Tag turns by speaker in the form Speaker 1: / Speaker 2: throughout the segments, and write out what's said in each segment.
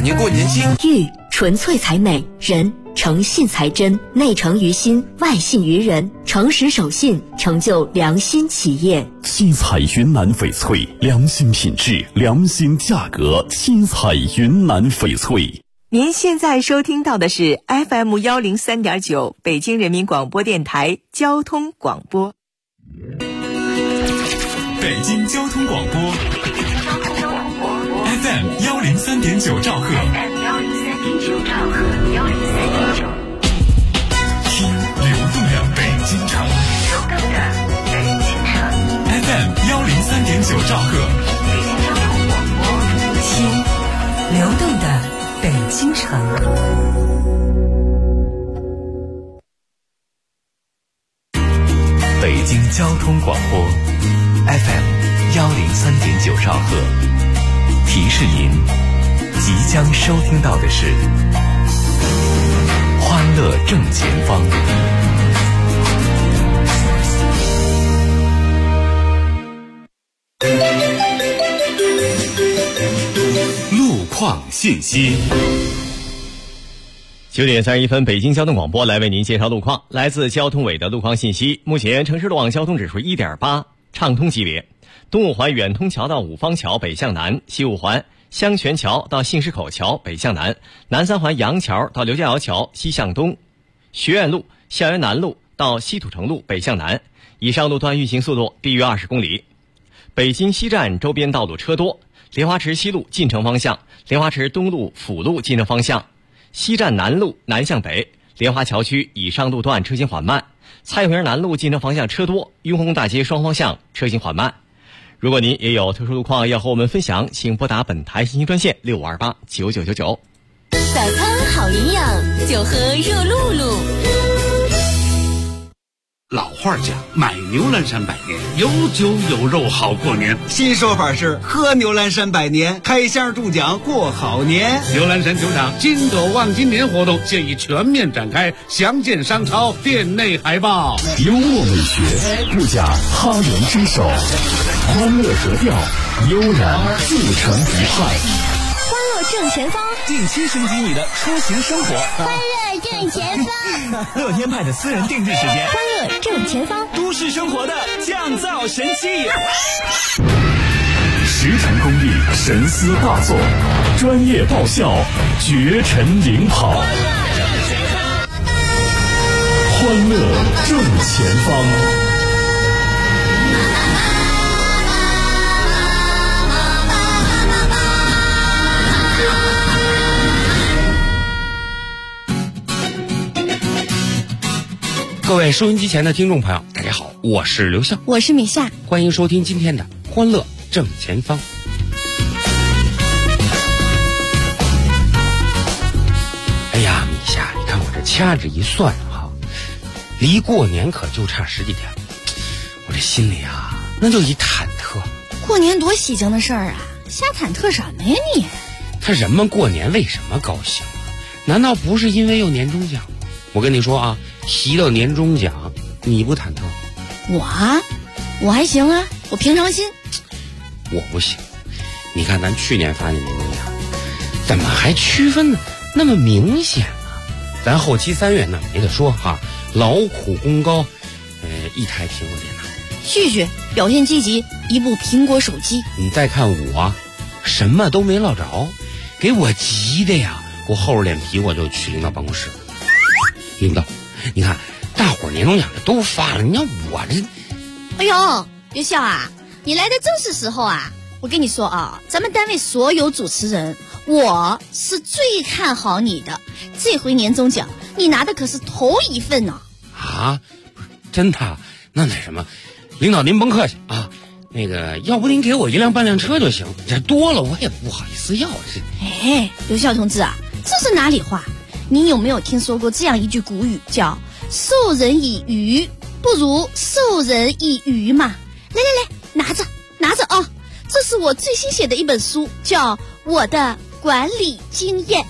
Speaker 1: 年过年新。
Speaker 2: 玉纯粹才美，人诚信才真，内诚于心，外信于人，诚实守信，成就良心企业。
Speaker 3: 七彩云南翡翠，良心品质，良心价格。七彩云南翡翠。
Speaker 4: 您现在收听到的是 FM103.9 北京人民广播电台交通广播。
Speaker 5: 北京交通广播 FM103.9 兆赫，听流动的北京城FM103.9 兆赫，
Speaker 4: 北京交通广播，听流动的北京城。
Speaker 6: 北京交通广播 FM103.9 兆赫，提示您即将收听到的是欢乐正前方。
Speaker 5: 路况信息。
Speaker 7: 9点31分，北京交通广播来为您介绍路况。来自交通委的路况信息，目前城市路网交通指数 1.8， 畅通级别。东五环远通桥到五方桥北向南，西五环香泉桥到信市口桥北向南，南三环杨桥到刘家窑桥西向东，学院路、校园南路到西土城路北向南，以上路段运行速度低于20公里。北京西站周边道路车多，莲花池西路进城方向、莲花池东路辅路进城方向、西站南路南向北、莲花桥区以上路段车行缓慢，蔡永元南路进城方向车多，雍和宫大街双方向车行缓慢。如果您也有特殊路况要和我们分享，请拨打本台信息专线65289999。
Speaker 2: 早餐好营养，就喝热露露。
Speaker 8: 老话讲，买牛栏山百年，有酒有肉好过年。
Speaker 9: 新说法是喝牛栏山百年，开箱中奖过好年。
Speaker 8: 牛栏山酒厂金斗望今年活动现已全面展开，详见商超店内海报。
Speaker 3: 幽默美学，不假他人之手，欢乐格调，悠然自成一派。
Speaker 2: 欢乐正前方，
Speaker 10: 定期升级你的出行生活。
Speaker 2: 欢乐正前方，
Speaker 10: 乐天派的私人定制时间。
Speaker 2: 欢乐正前方，
Speaker 10: 都市生活的降噪神器。
Speaker 3: 实诚公益，神思大作，专业爆笑，绝尘领跑。欢乐正前方。
Speaker 11: 各位收音机前的听众朋友，大家好，我是刘向，
Speaker 2: 我是米夏，
Speaker 11: 欢迎收听今天的欢乐正前方。哎呀，米夏，你看我这掐指一算哈，离过年可就差10几天，我这心里啊，那就一忐忑。
Speaker 2: 过年多喜庆的事儿啊，瞎忐忑什么呀你？
Speaker 11: 他人们过年为什么高兴？难道不是因为有年终奖？我跟你说啊，提到年终奖，你不忐忑？
Speaker 2: 我还行啊，我平常心。
Speaker 11: 我不行，你看咱去年发的年终奖，怎么还区分的那么明显啊？咱后期3月呢没得说哈，劳苦功高，一台苹果电脑，
Speaker 2: 旭旭表现积极，一部苹果手机。
Speaker 11: 你再看我，什么都没落着，给我急的呀！我厚着脸皮我就去领导办公室。领导，你看大伙年终奖这都发了，你要我这……
Speaker 2: 哎呦，刘笑啊，你来的正是时候啊！我跟你说啊，咱们单位所有主持人，我是最看好你的。这回年终奖你拿的可是头一份呢。
Speaker 11: 啊，真的？那什么，领导您甭客气啊，那个要不您给我1辆半辆车就行，这多了我也不好意思要。
Speaker 2: 哎，刘笑同志啊，这是哪里话？你有没有听说过这样一句古语，叫授人以鱼不如授人以渔嘛？来，拿着啊！这是我最新写的一本书，叫《我的管理经验》。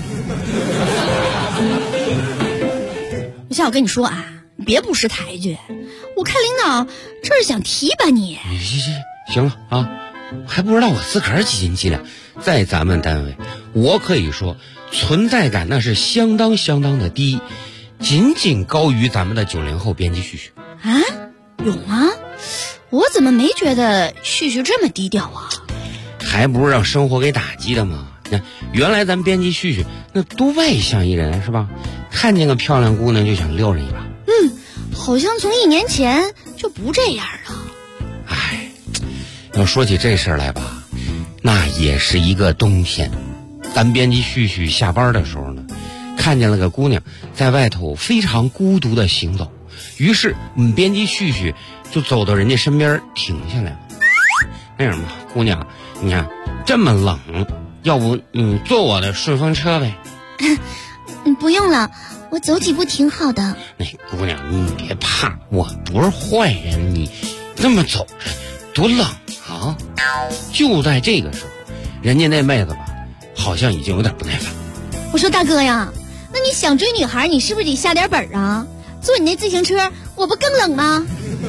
Speaker 2: 我跟你说啊，你别不识抬举，我看领导这是想提拔你。
Speaker 11: 行了啊， 还不知道我自个儿几斤几两。在咱们单位，我可以说存在感那是相当的低，仅仅高于咱们的90后编辑旭旭。
Speaker 2: 啊，有吗？我怎么没觉得旭旭这么低调啊？
Speaker 11: 还不是让生活给打击的吗？那原来咱编辑旭旭那多外向一人是吧？看见个漂亮姑娘就想撩人一把。
Speaker 2: 好像从1年前就不这样了。
Speaker 11: 哎，要说起这事儿来吧，那也是一个冬天。咱编辑旭旭下班的时候呢，看见了个姑娘在外头非常孤独的行走，于是我们编辑旭旭就走到人家身边停下来了。那什么，姑娘，你看这么冷，要不你坐我的顺风车呗？
Speaker 2: 不用了，我走几步挺好的。
Speaker 11: 那姑娘，你别怕，我不是坏人，你那么走着多冷啊！就在这个时候，人家那妹子吧，好像已经有点不耐烦。
Speaker 2: 我说大哥呀，那你想追女孩，你是不是得下点本啊？坐你那自行车，我不更冷吗？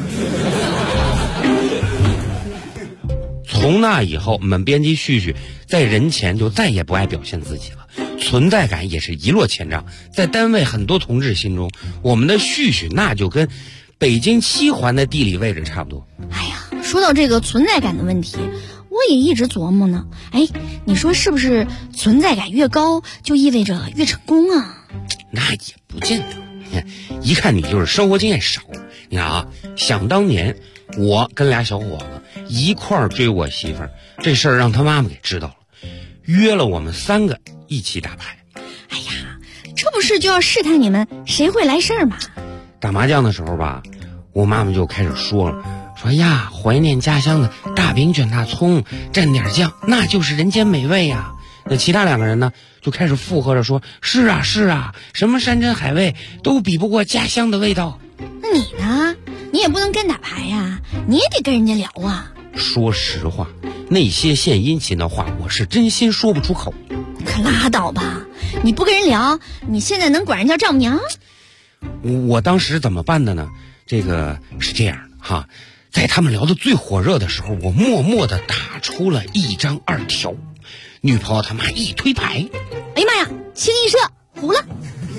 Speaker 11: 从那以后，我们编辑旭旭在人前就再也不爱表现自己了，存在感也是一落千丈。在单位很多同志心中，我们的旭旭那就跟北京7环的地理位置差不多。
Speaker 2: 哎呀，说到这个存在感的问题，我也一直琢磨呢。哎，你说是不是存在感越高就意味着越成功啊？
Speaker 11: 那也不见得。你看，一看你就是生活经验少。你看啊，想当年我跟俩小伙子一块儿追我媳妇儿，这事儿让他妈妈给知道了，约了我们3个一起打牌。
Speaker 2: 哎呀，这不是就要试探你们谁会来事儿吗？
Speaker 11: 打麻将的时候吧，我妈妈就开始说了，说呀，怀念家乡的大饼卷大葱，蘸点酱，那就是人间美味呀。那其他2个人呢，就开始附和着说，是啊是啊，什么山珍海味都比不过家乡的味道。
Speaker 2: 那你呢？你也不能跟打牌呀，你也得跟人家聊啊。
Speaker 11: 说实话，那些献殷勤的话，我是真心说不出口。
Speaker 2: 可拉倒吧，你不跟人聊，你现在能管人叫丈母娘？
Speaker 11: 我当时怎么办的呢？这个是这样的哈，在他们聊得最火热的时候，我默默地打出了1张2条，女朋友他妈一推牌，
Speaker 2: 哎呀妈呀，清一色糊了。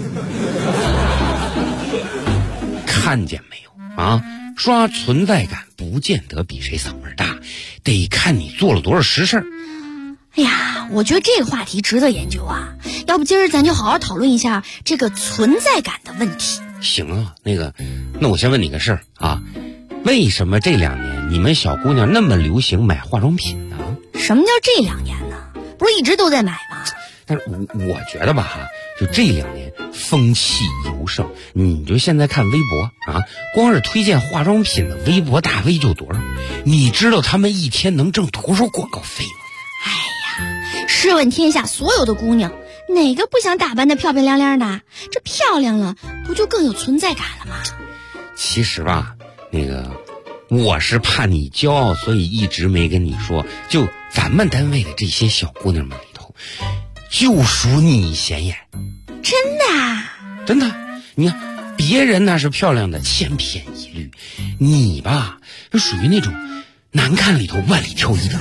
Speaker 11: 看见没有啊？刷存在感不见得比谁嗓门大，得看你做了多少实事。
Speaker 2: 哎呀，我觉得这个话题值得研究啊，要不今儿咱就好好讨论一下这个存在感的问题。
Speaker 11: 行啊，那我先问你个事儿啊，为什么这2年你们小姑娘那么流行买化妆品呢？
Speaker 2: 什么叫这2年呢？不是一直都在买吗？
Speaker 11: 但是我觉得吧哈，就这2年风气尤盛。你就现在看微博啊，光是推荐化妆品的微博大 V 就多少，你知道他们一天能挣多少广告费吗？
Speaker 2: 哎呀，试问天下所有的姑娘，哪个不想打扮得漂漂亮亮的？这漂亮了，不就更有存在感了吗？
Speaker 11: 其实吧，我是怕你骄傲，所以一直没跟你说。就咱们单位的这些小姑娘们里头，就属你显眼。
Speaker 2: 真的啊？
Speaker 11: 真的。你看，别人那是漂亮的千篇一律，你吧，就属于那种难看里头万里挑一的。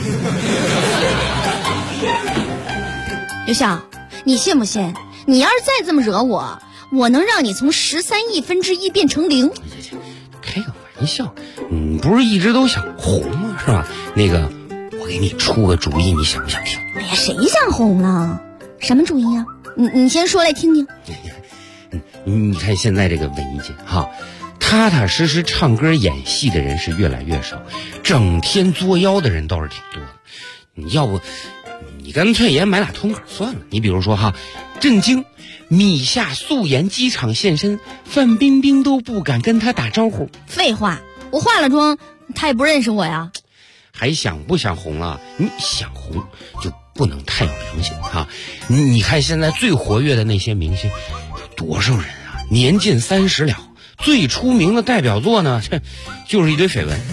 Speaker 2: 刘笑，你信不信？你要是再这么惹我，我能让你从13亿分之一变成0。
Speaker 11: 开个玩笑，你不是一直都想红吗？是吧？我给你出个主意，你想不想听？
Speaker 2: 哎呀，谁想红啊？什么主意啊？你先说来听听。
Speaker 11: 你看现在这个文艺界哈，踏踏实实唱歌演戏的人是越来越少，整天作妖的人倒是挺多的。你要不你干脆也买俩通稿算了。你比如说哈，震惊，米夏素颜机场现身，范冰冰都不敢跟她打招呼。
Speaker 2: 废话，我化了妆，她也不认识我呀。
Speaker 11: 还想不想红了？你想红就不能太有良心啊！你看现在最活跃的那些明星，有多少人啊？年近30了，最出名的代表作呢，就是一堆绯闻。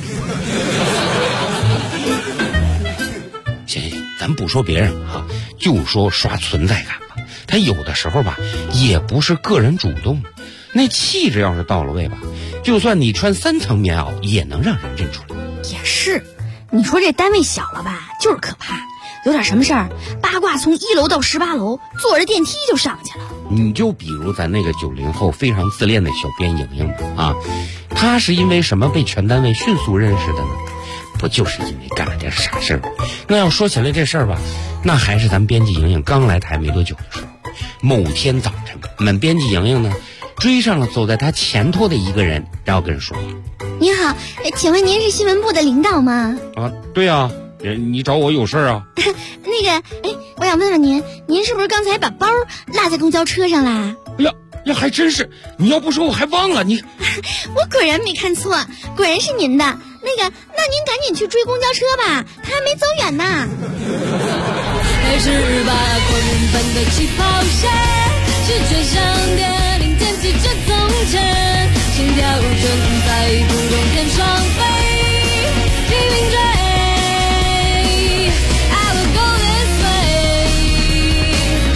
Speaker 11: 行，咱不说别人啊，就说刷存在感吧。他有的时候吧，也不是个人主动，那气质要是到了位吧，就算你穿3层棉袄，也能让人认出来。
Speaker 2: 也是。 你说这单位小了吧，就是可怕，有点什么事儿，八卦从1楼到18楼，坐着电梯就上去了。
Speaker 11: 你就比如咱那个90后非常自恋的小编莹莹啊，她是因为什么被全单位迅速认识的呢？不就是因为干了点傻事儿？那要说起来这事儿吧，那还是咱编辑莹莹刚来台没多久的时候。某天早晨，我们编辑莹莹呢追上了走在她前头的一个人，然后跟人说：“
Speaker 2: 你好，请问您是新闻部的领导吗？”
Speaker 11: 啊，对啊，你找我有事啊？
Speaker 2: 那个，我想问问您是不是刚才把包落在公交车上啦？
Speaker 11: 呀，还真是！你要不说我还忘了你。
Speaker 2: 我果然没看错，果然是您的。那您赶紧去追公交车吧，他还没走远呢。
Speaker 1: 开始吧，狂奔的起跑线，是追上电铃，惦记着从前，心跳正在不动天上飞，拼命追。I will go this way。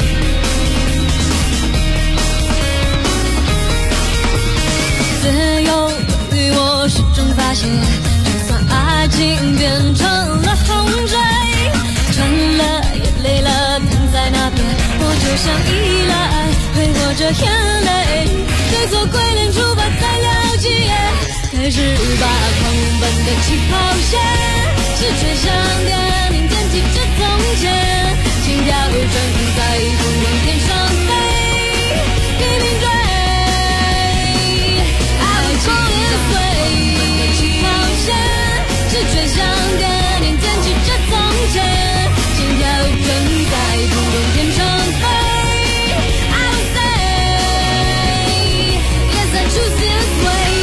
Speaker 1: 自由对我始终发现，就算爱情变成了洪水，成了也累了，躺在那边，我就像依赖，陪我着眼泪，对错归零，出发再了解。开始吧，狂奔的起跑线，是追上电铃，惦记着从前，心跳正在不往天上飞，拼命追。I will go this way。起跑线是追上电铃，惦记着从前，心跳正在不动天上飞。I will say yes, I choose this way。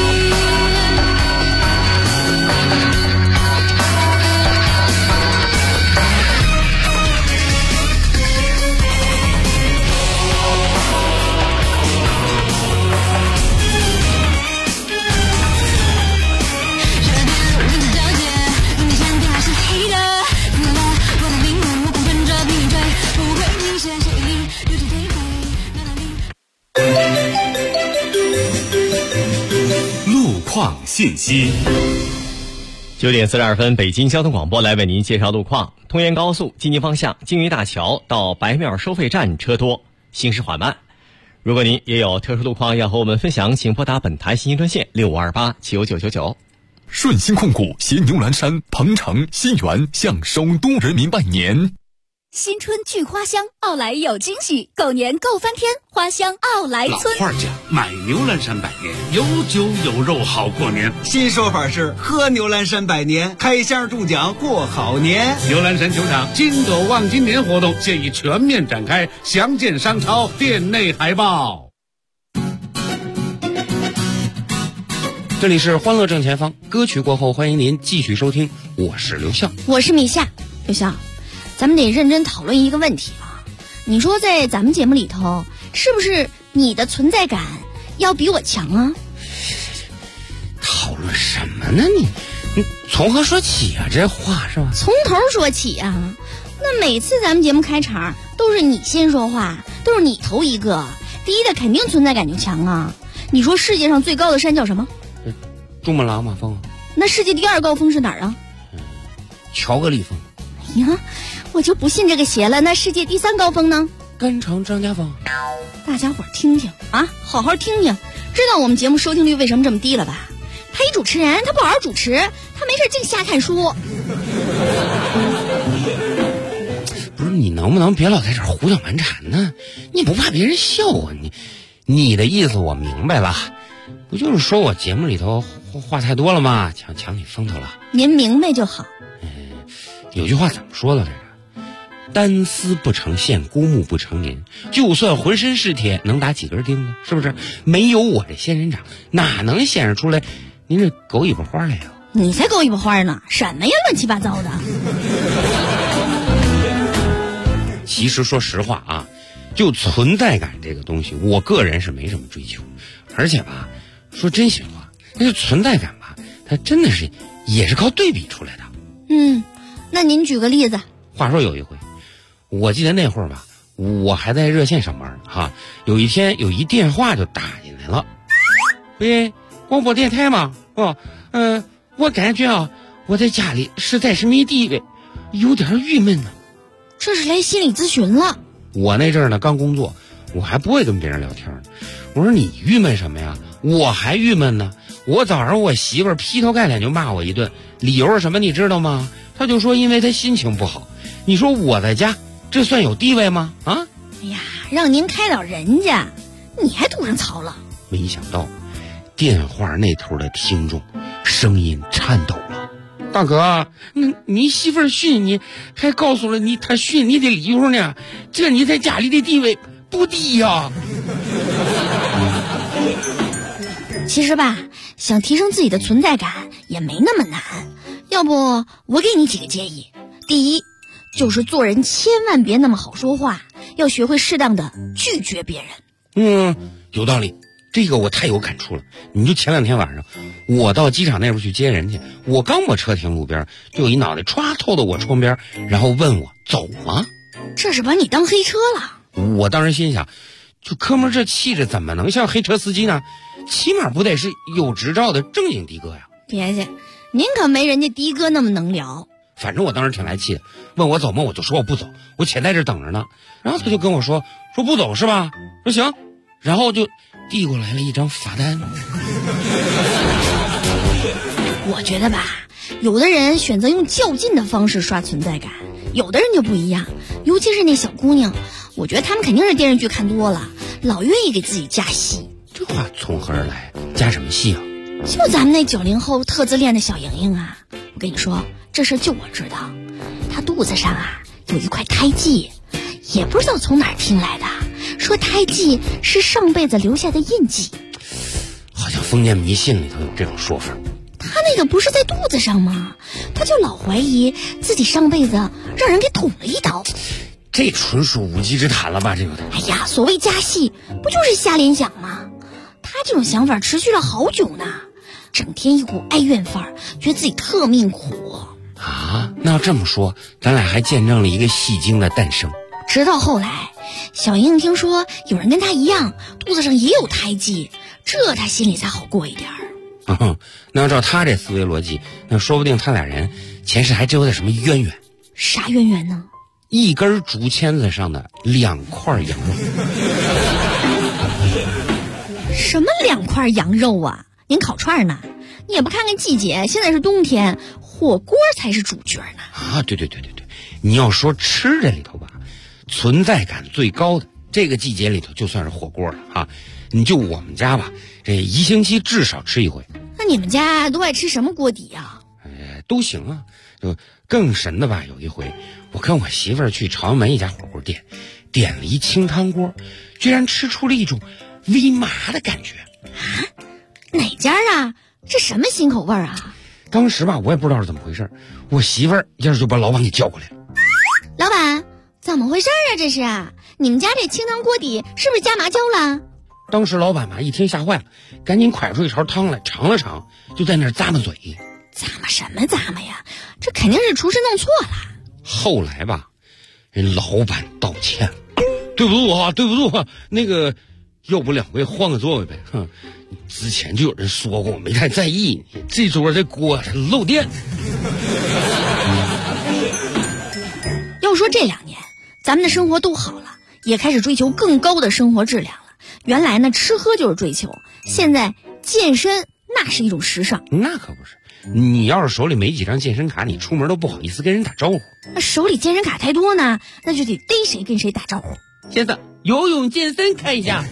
Speaker 5: 路况信息。
Speaker 7: 9点42分，北京交通广播来为您介绍路况。通燕高速京津方向京渝大桥到白庙收费站车多，行驶缓慢。如果您也有特殊路况要和我们分享，请拨打本台信息专线6528-9999。
Speaker 3: 顺鑫控股携牛栏山、鹏城、西园向首都人民拜年。
Speaker 12: 新春聚花香，奥莱有惊喜，狗年购翻天，花香奥莱村。
Speaker 8: 老话讲，买牛栏山百年，有酒有肉好过年。
Speaker 9: 新说法是喝牛栏山百年，开箱中奖过好年。
Speaker 8: 牛栏山球场金狗望今年活动现已全面展开，详见商超店内海报。
Speaker 11: 这里是欢乐正前方，歌曲过后欢迎您继续收听，我是刘笑，
Speaker 2: 我是米夏。刘笑，咱们得认真讨论一个问题啊！你说在咱们节目里头，是不是你的存在感要比我强啊？
Speaker 11: 讨论什么呢？你从何说起啊？这话是吧？
Speaker 2: 从头说起啊！那每次咱们节目开场都是你先说话，都是你头一个，第一的肯定存在感就强啊！你说世界上最高的山叫什么？
Speaker 11: 珠穆朗玛峰。
Speaker 2: 那世界第2高峰是哪儿啊？
Speaker 11: 乔格里峰。
Speaker 2: 哎呀，我就不信这个邪了。那世界第3高峰呢？
Speaker 11: 甘城张家峰。
Speaker 2: 大家伙听听啊，好好听听，知道我们节目收听率为什么这么低了吧？他一主持人，他不好好主持，他没事净瞎看书。
Speaker 11: 不是，你能不能别老在这儿胡搅蛮缠呢？你不怕别人笑啊？你的意思我明白了，不就是说我节目里头话太多了吗？抢你风头了。
Speaker 2: 您明白就好。
Speaker 11: 有句话怎么说的来着？单丝不成线，孤木不成林。就算浑身是铁，能打几根钉子？是不是？没有我这仙人掌，哪能显示出来您这狗尾巴花来呀？
Speaker 2: 你才狗尾巴花呢！什么呀，乱七八糟的。
Speaker 11: 其实说实话啊，就存在感这个东西，我个人是没什么追求。而且吧，说真心话，那存在感吧，它真的是也是靠对比出来的。
Speaker 2: 那您举个例子。
Speaker 11: 话说有一回，我记得那会儿吧，我还在热线上班哈。有一天有一电话就打进来了，喂，广播电台吗？我感觉啊， 我在家里实在是没地位，有点郁闷呢。
Speaker 2: 这是来心理咨询了。
Speaker 11: 我那阵儿呢刚工作，我还不会跟别人聊天呢。我说你郁闷什么呀？我还郁闷呢。我早上我媳妇儿劈头盖脸就骂我一顿，理由是什么你知道吗？她就说因为她心情不好。你说我在家这算有地位吗？啊？
Speaker 2: 哎呀，让您开导人家，你还堵上槽了。
Speaker 11: 没想到电话那头的听众声音颤抖了。大哥，你媳妇儿训你，还告诉了你她训你的理由呢，这你在家里的地位不低呀。
Speaker 2: 其实吧，想提升自己的存在感也没那么难。要不我给你几个建议。第一，就是做人千万别那么好说话，要学会适当的拒绝别人。
Speaker 11: 有道理，这个我太有感触了。你就前2天晚上，我到机场那边去接人去，我刚把车停路边，就有一脑袋歘透到我窗边，然后问我走吗？
Speaker 2: 这是把你当黑车了。
Speaker 11: 我当时心想，就哥们儿这气质怎么能像黑车司机呢？起码不得是有执照的正经的哥呀。
Speaker 2: 别介，您可没人家的哥那么能聊。
Speaker 11: 反正我当时挺来气的，问我走吗？我就说我不走，我且在这等着呢。然后他就跟我说不走是吧？说行，然后就递过来了一张罚单。
Speaker 2: 我觉得吧，有的人选择用较劲的方式刷存在感，有的人就不一样。尤其是那小姑娘，我觉得她们肯定是电视剧看多了，老愿意给自己加戏。
Speaker 11: 这话从何而来？加什么戏啊？
Speaker 2: 就咱们那90后特自恋的小莹莹啊，我跟你说，这事就我知道。她肚子上啊有一块胎记，也不知道从哪儿听来的，说胎记是上辈子留下的印记。
Speaker 11: 好像封建迷信里头有这种说法。
Speaker 2: 她那个不是在肚子上吗？她就老怀疑自己上辈子让人给捅了一刀。
Speaker 11: 这纯属无稽之谈了吧？这个。
Speaker 2: 哎呀，所谓加戏，不就是瞎联想吗？他这种想法持续了好久呢，整天一股哀怨范儿，觉得自己特命苦
Speaker 11: 啊。那要这么说，咱俩还见证了一个戏精的诞生。
Speaker 2: 直到后来，小莹听说有人跟他一样，肚子上也有胎记，这他心里才好过一点儿。
Speaker 11: 那要照他这思维逻辑，那说不定他俩人前世还真有点什么渊源。
Speaker 2: 啥渊源呢？
Speaker 11: 一根竹签子上的2块羊肉。
Speaker 2: 什么2块羊肉啊？您烤串呢？你也不看看季节，现在是冬天，火锅才是主角呢。
Speaker 11: 啊，对，你要说吃这里头吧，存在感最高的这个季节里头就算是火锅了啊。你就我们家吧，这1星期至少吃一回。
Speaker 2: 那你们家都爱吃什么锅底啊？
Speaker 11: 都行啊。就更神的吧，有一回我跟我媳妇儿去朝阳门一家火锅店，点了一清汤锅，居然吃出了一种微麻的感觉。
Speaker 2: 啊？哪家啊？这什么新口味啊？
Speaker 11: 当时吧，我也不知道是怎么回事，我媳妇儿一下就把老板给叫过来了。
Speaker 2: 老板，怎么回事啊？这是你们家这清汤锅底是不是加麻椒了？
Speaker 11: 当时老板嘛一听吓坏了，赶紧蒯出一勺汤来尝了尝，就在那儿咂摸嘴。
Speaker 2: 咂摸什么咂摸呀？这肯定是厨师弄错了。
Speaker 11: 后来吧，人老板道歉了，对不住啊，那个要不2位换个座位呗。之前就有人说过，我没太在意，这桌这锅漏电。
Speaker 2: 要说这2年咱们的生活都好了，也开始追求更高的生活质量了。原来呢吃喝就是追求，现在健身那是一种时尚。
Speaker 11: 那可不是，你要是手里没几张健身卡，你出门都不好意思跟人打招呼。
Speaker 2: 那手里健身卡太多呢，那就得逮谁跟谁打招呼。
Speaker 11: 先生，游泳健身看一下。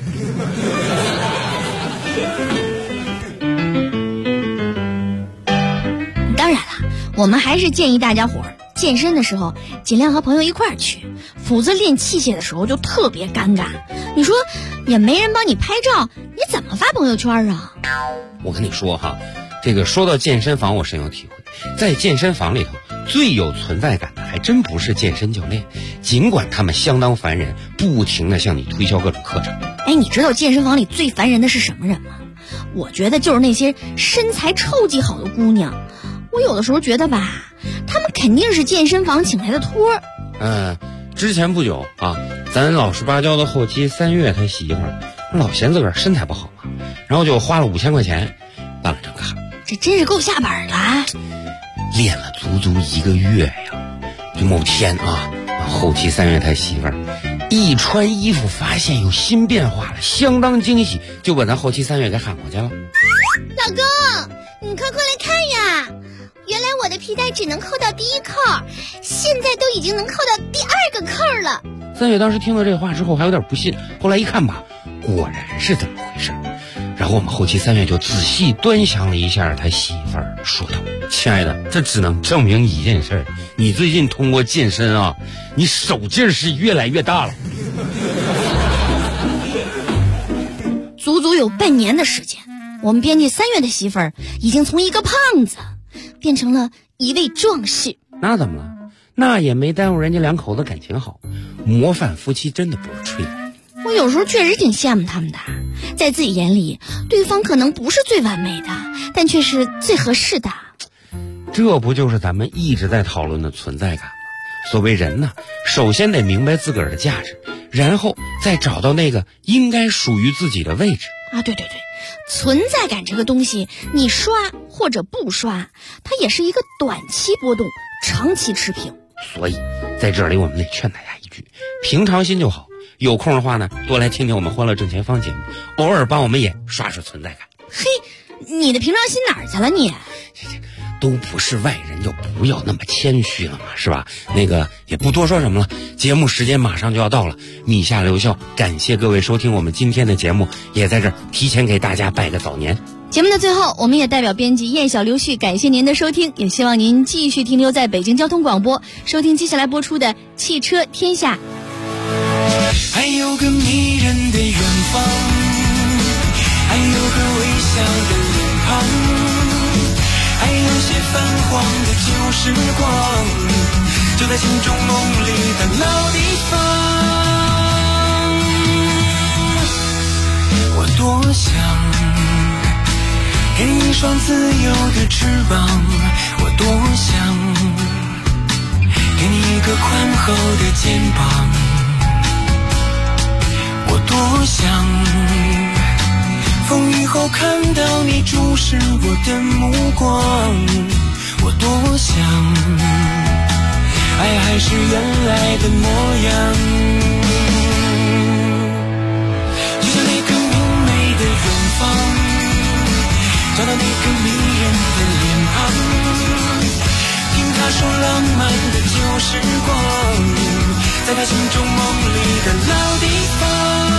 Speaker 2: 当然了，我们还是建议大家伙儿健身的时候尽量和朋友一块儿去，否则练器械的时候就特别尴尬。你说也没人帮你拍照，你怎么发朋友圈啊？
Speaker 11: 我跟你说哈，这个说到健身房，我深有体会。在健身房里头，最有存在感的还真不是健身教练，尽管他们相当烦人，不停地向你推销各种课程。
Speaker 2: 哎，你知道健身房里最烦人的是什么人吗？我觉得就是那些身材超级好的姑娘。我有的时候觉得吧，她们肯定是健身房请来的托儿。
Speaker 11: 之前不久啊，咱老实巴交的后期3月他媳妇儿老嫌自个儿身材不好嘛，然后就花了5000块钱办了张卡。
Speaker 2: 这真是够下本了。
Speaker 11: 练了足足1个月呀。就某天啊，后期3月他媳妇儿一穿衣服发现有新变化了，相当惊喜，就把咱后期3月给喊过去了。
Speaker 2: 老公，你快过来看呀！原来我的皮带只能扣到第1扣，现在都已经能扣到第2个扣了。
Speaker 11: 3月当时听到这话之后还有点不信，后来一看吧，果然是这么回事。然后我们后期3月就仔细端详了一下他媳妇儿，说道：“亲爱的，这只能证明一件事，你最近通过健身啊，你手劲是越来越大了。”
Speaker 2: 足足有半年的时间，我们编辑3月的媳妇儿已经从一个胖子变成了一位壮士。
Speaker 11: 那怎么了？那也没耽误人家2口子感情好，模范夫妻真的不是吹的。
Speaker 2: 我有时候确实挺羡慕他们的，在自己眼里，对方可能不是最完美的，但却是最合适的。
Speaker 11: 这不就是咱们一直在讨论的存在感吗？所谓人呢，首先得明白自个儿的价值，然后再找到那个应该属于自己的位置
Speaker 2: 啊！对，存在感这个东西，你刷或者不刷，它也是一个短期波动，长期持平。
Speaker 11: 所以在这里我们得劝大家一句，平常心就好。有空的话呢，多来听听我们欢乐正前方节目，偶尔帮我们也刷刷存在感。
Speaker 2: 嘿，你的平常心哪儿去了你？
Speaker 11: 都不是外人，就不要那么谦虚了嘛，是吧？那个也不多说什么了，节目时间马上就要到了，米下留校，感谢各位收听我们今天的节目，也在这儿提前给大家拜个早年。
Speaker 2: 节目的最后，我们也代表编辑燕小刘旭感谢您的收听，也希望您继续停留在北京交通广播，收听接下来播出的汽车天下。
Speaker 13: 还有个迷人的远方，还有个微笑的脸庞，还有些泛黄的旧时光，就在心中梦里的老地方。我多想给你一双自由的翅膀，我多想给你一个宽厚的肩膀，我多想风雨后看到你注视我的目光，我多想爱还是原来的模样，就像那个明媚的远方，找到那个迷人的脸庞，听他说浪漫的旧时光，在他心中梦里的老地方。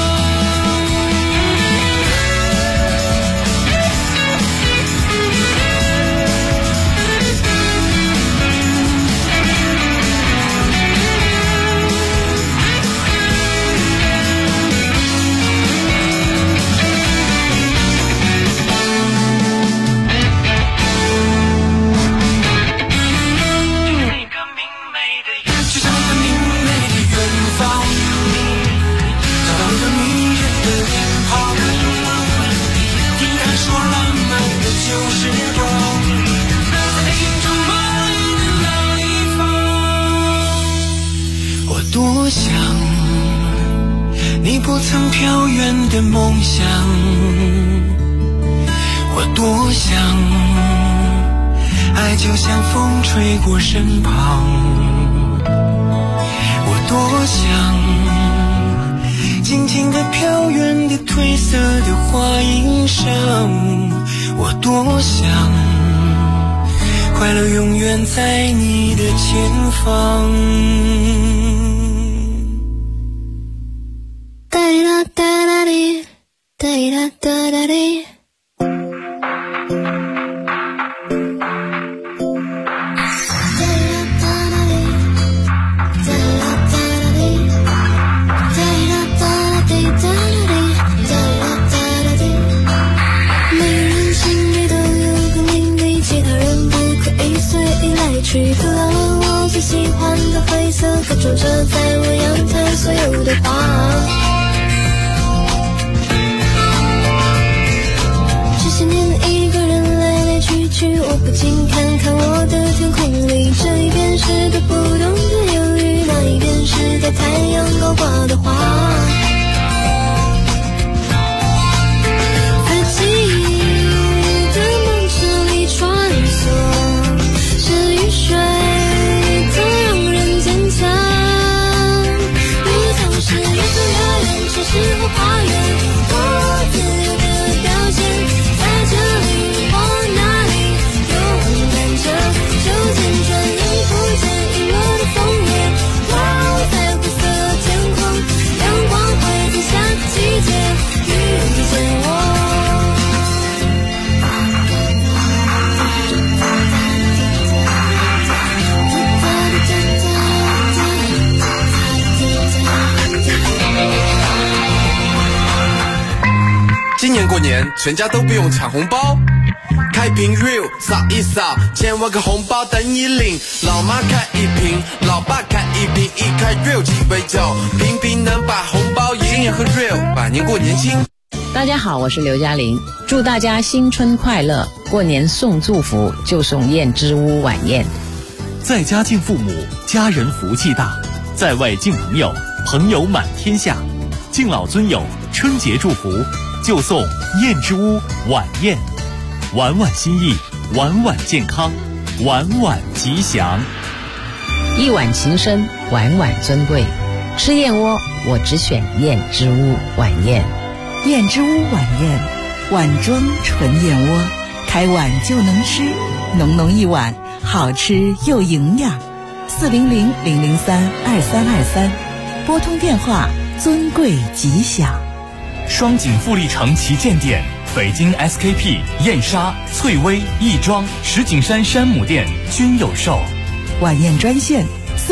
Speaker 13: 多想你不曾飘远的梦想，我多想爱就像风吹过身旁，我多想轻轻地飘远的褪色的花衣裳，我多想快乐永远在你的前方。哒啦哩，哒啦哒啦哩。每人心里都有个秘密，其他人不可以随意来取得。我最喜欢的灰色，可住着在我阳台所有的花。
Speaker 14: 今年过年全家都不用抢红包，开瓶 real 扫一扫，千万个红包等你领。老妈开一瓶，老爸开一瓶，一开 real 鸡尾酒，瓶瓶能把红包赢。今年喝 real， 百年过年轻。
Speaker 15: 大家好，我是刘嘉玲，祝大家新春快乐！过年送祝福就送燕之屋晚宴。
Speaker 5: 在家敬父母，家人福气大；在外敬朋友，朋友满天下。敬老尊友，春节祝福就送燕之屋晚宴，晚晚心意，晚晚健康，晚晚吉祥。
Speaker 15: 一碗情深，晚晚尊贵。吃燕窝，我只选燕之屋晚宴。
Speaker 16: 燕之屋晚宴，碗装纯燕窝，开碗就能吃，浓浓一碗，好吃又营养。400-003-2323，拨通电话，尊贵吉祥。
Speaker 5: 双井富力城旗舰店、北京 SKP、燕莎、翠微、亦庄、石景山山姆店均有售。
Speaker 16: 晚宴专线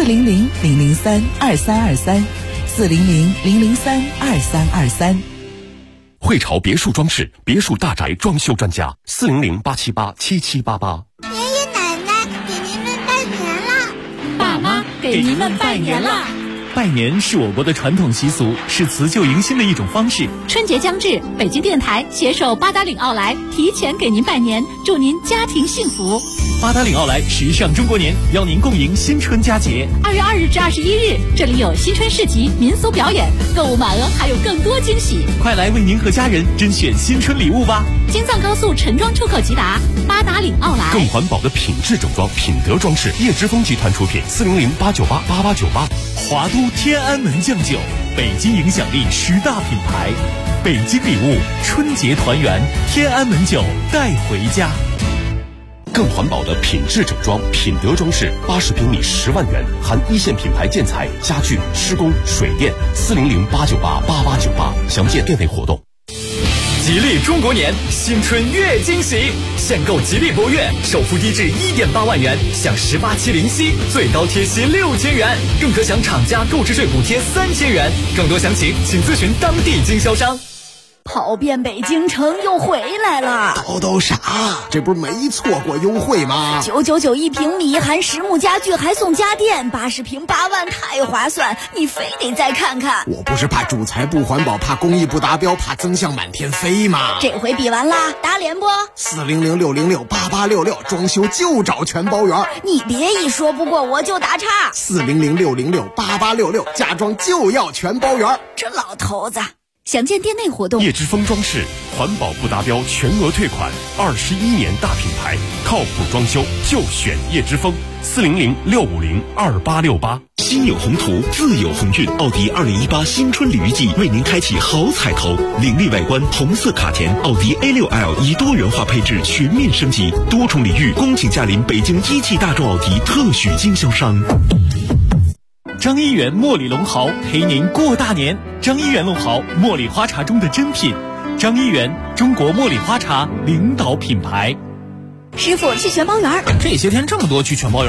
Speaker 16: 400-003-2323，400-003-2323。
Speaker 17: 汇潮别墅装饰，别墅大宅装修专家，400-878-7788。
Speaker 18: 爷爷奶奶给您们拜年了，
Speaker 19: 爸妈给您们拜年了。
Speaker 5: 拜年是我国的传统习俗，是辞旧迎新的一种方式。
Speaker 19: 春节将至，北京电台携手八达岭奥莱提前给您拜年，祝您家庭幸福。
Speaker 5: 八达岭奥莱时尚中国年，邀您共迎新春佳节。
Speaker 19: 2月2日至21日，这里有新春市集、民俗表演，购物满额还有更多惊喜。
Speaker 5: 快来为您和家人甄选新春礼物吧！
Speaker 19: 京藏高速陈庄出口即达，八达岭奥莱。
Speaker 17: 更环保的品质整装，品德装饰，叶之峰集团出品，400-898-8898。
Speaker 5: 华都天安门酱酒，北京影响力10大品牌，北京礼物，春节团圆，天安门酒带回家。
Speaker 17: 更环保的品质整装，品德装饰，80平米10万元，含一线品牌建材、家具、施工、水电，400-898-8898，详见店内活动。
Speaker 10: 吉利中国年，新春月惊喜！限购吉利博越，首付低至1.8万元，享18期零息，最高贴息6000元，更可享厂家购置税补贴3000元。更多详情，请咨询当地经销商。
Speaker 2: 跑遍北京城又回来了，
Speaker 20: 叨啥？这不是没错过优惠吗
Speaker 2: ？999一平米，含实木家具还送家电，80平8万，太划算！你非得再看看。
Speaker 20: 我不是怕主材不环保，怕工艺不达标，怕增项满天飞吗？
Speaker 2: 这回比完啦，打脸不
Speaker 20: ？400-606-8866，装修就找全包圆。
Speaker 2: 你别一说不过我就打岔。
Speaker 20: 400-606-8866，家装就要全包圆。
Speaker 2: 这老头子。详见店内活动。
Speaker 17: 叶之峰装饰，环保不达标全额退款，21年大品牌，靠谱装修就选叶之峰。400-650-2868。
Speaker 3: 心有宏图，自有鸿运。奥迪2018新春礼遇季为您开启好彩头，凌厉外观，红色卡钿，奥迪 A6L 以多元化配置全面升级，多重礼遇，恭请驾临北京一汽大众奥迪特许经销商。
Speaker 5: 张一元茉莉龙毫陪您过大年。张一元龙毫，茉莉花茶中的珍品。张一元，中国茉莉花茶领导品牌。
Speaker 2: 师傅，去全包园。
Speaker 21: 这些天这么多去全包园。